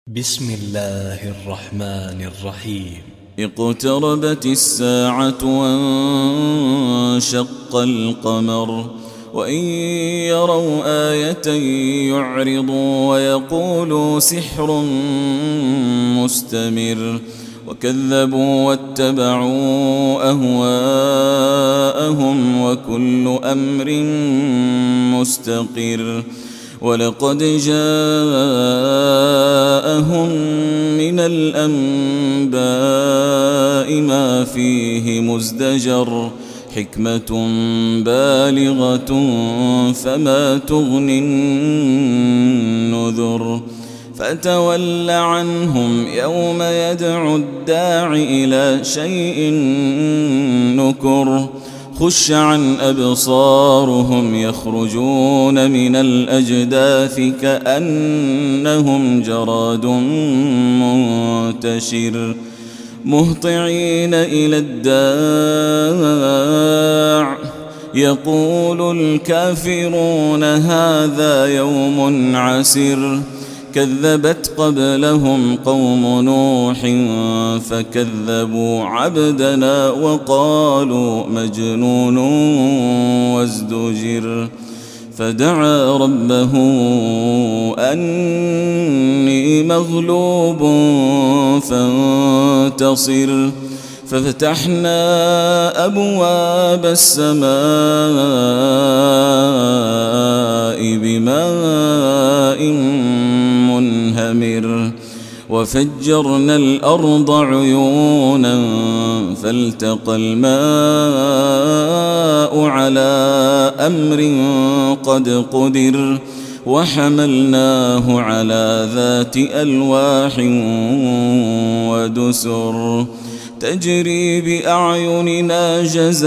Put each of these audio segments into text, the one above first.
بسم الله الرحمن الرحيم. اقتربت الساعة وانشق القمر وإن يروا آية يعرضوا ويقولوا سحر مستمر وكذبوا واتبعوا أهواءهم وكل أمر مستقر ولقد جاءهم من الأنباء ما فيه مزدجر حكمة بالغة فما تغني النذر فتول عنهم يوم يدعو الداع إلى شيء نكر خش عن أبصارهم يخرجون من الأجداث كأنهم جراد منتشر مهطعين إلى الداع يقول الكافرون هذا يوم عسر كذبت قبلهم قوم نوح فكذبوا عبدنا وقالوا مجنون وازدجر فدعا ربه أني مغلوب فانتصر ففتحنا أبواب السماء بماء منهمر وفجرنا الأرض عيونا فالتقى الماء على أمر قد قدر وحملناه على ذات ألواح ودسر تجري بأعيننا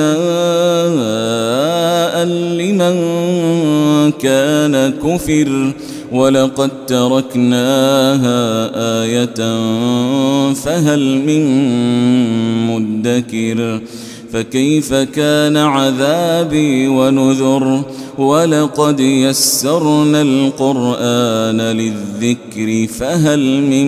جزاء لمن كان كفر ولقد تركناها آية فهل من مدكر فكيف كان عذابي ونذر ولقد يسرنا القرآن للذكر فهل من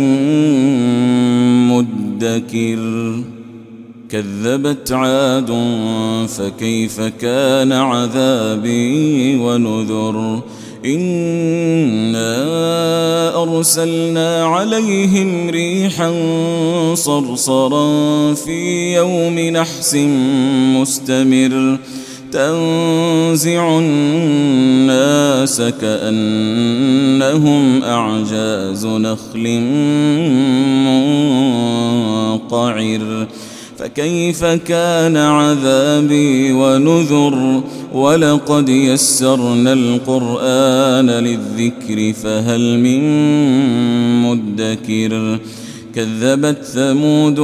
مدكر كذبت عاد فكيف كان عذابي ونذر إنا أرسلنا عليهم ريحا صرصرا في يوم نحس مستمر تنزع الناس كأنهم أعجاز نخل منقعر فكيف كان عذابي ونذر ولقد يسرنا القرآن للذكر فهل من مدكر كذبت ثمود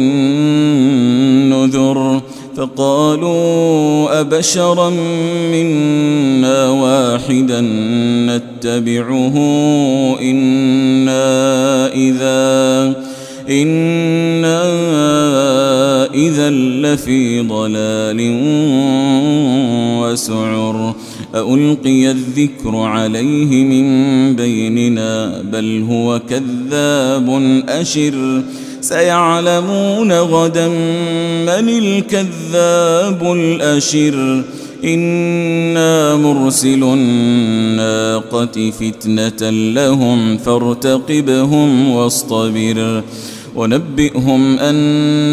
بالنذر فقالوا أبشرا منا واحدا نتبعه إنا إذا لفي ضلال وسعر ألقي الذكر عليه من بيننا بل هو كذاب أشر سيعلمون غدا من الكذاب الأشر إنا مرسل الناقة فتنة لهم فارتقبهم واصطبر ونبئهم أن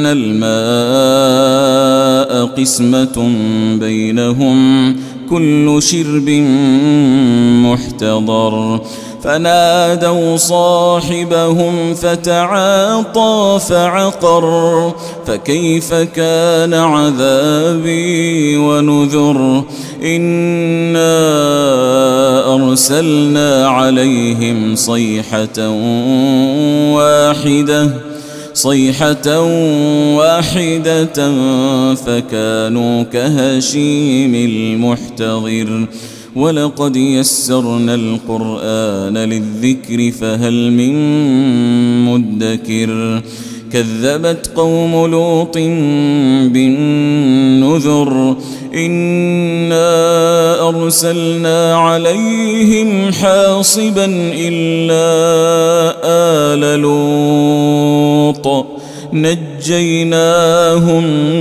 الماء قسمة بينهم كل شرب محتضر فنادوا صاحبهم فتعاطى فعقر فكيف كان عذابي ونذر إنا أرسلنا عليهم صيحة واحدة فكانوا كهشيم المحتضر ولقد يسرنا القرآن للذكر فهل من مدكر كذبت قوم لوط بالنذر إنا أرسلنا عليهم حاصبا إلا آل لوط نجيناهم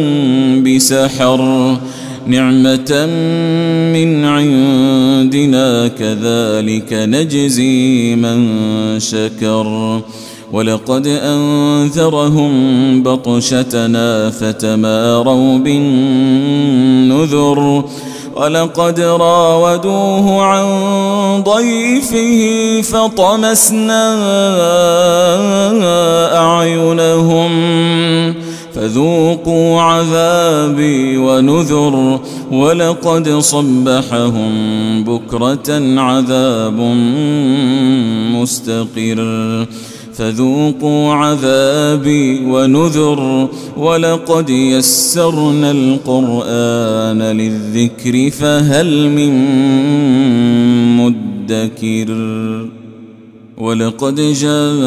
بسحر نعمة من عندنا كذلك نجزي من شكر ولقد أنذرهم بطشتنا فتماروا بالنذر ولقد راودوه عن ضيفه فطمسنا أعينهم فذوقوا عذابي ونذر ولقد صبحهم بكرة عذاب مستقر فذوقوا عذابي ونذر ولقد يسرنا القرآن للذكر فهل من مدكر ولقد جاء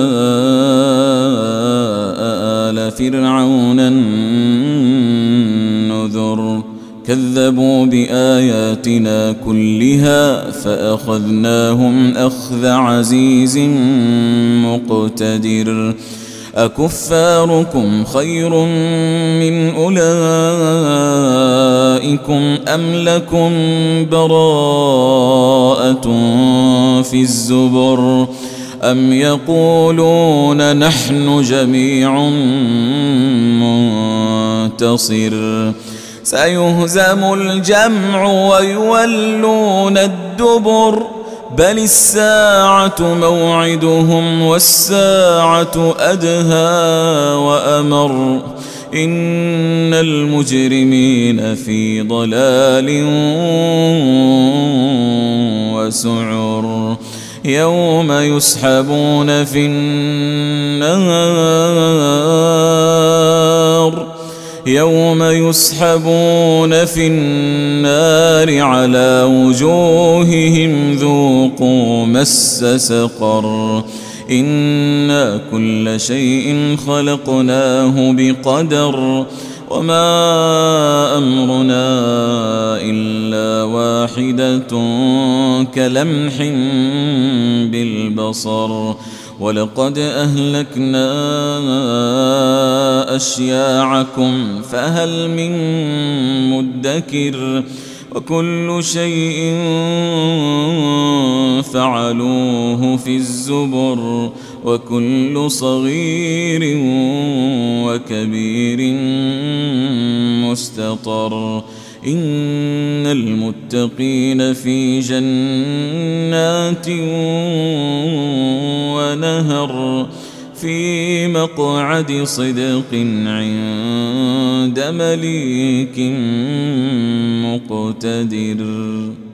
آل فرعون النذر كذبوا بآياتنا كلها فأخذناهم أخذ عزيز مقتدر أكفاركم خير من أولئكم أم لكم براءة في الزبر أم يقولون نحن جميع منتصر سيهزم الجمع ويولون الدبر بل الساعة موعدهم والساعة أدهى وأمر إن المجرمين في ضلال وسعر يوم يسحبون في النار على وجوههم ذوقوا مس سقر إنا كل شيء خلقناه بقدر وما أمرنا إلا واحدة كلمح بالبصر ولقد أهلكنا أشياعكم فهل من مدكر وكل شيء فعلوه في الزبر وكل صغير وكبير مستطر إن المتقين في جنات ونهر في مقعد صدق عند مليك مقتدر.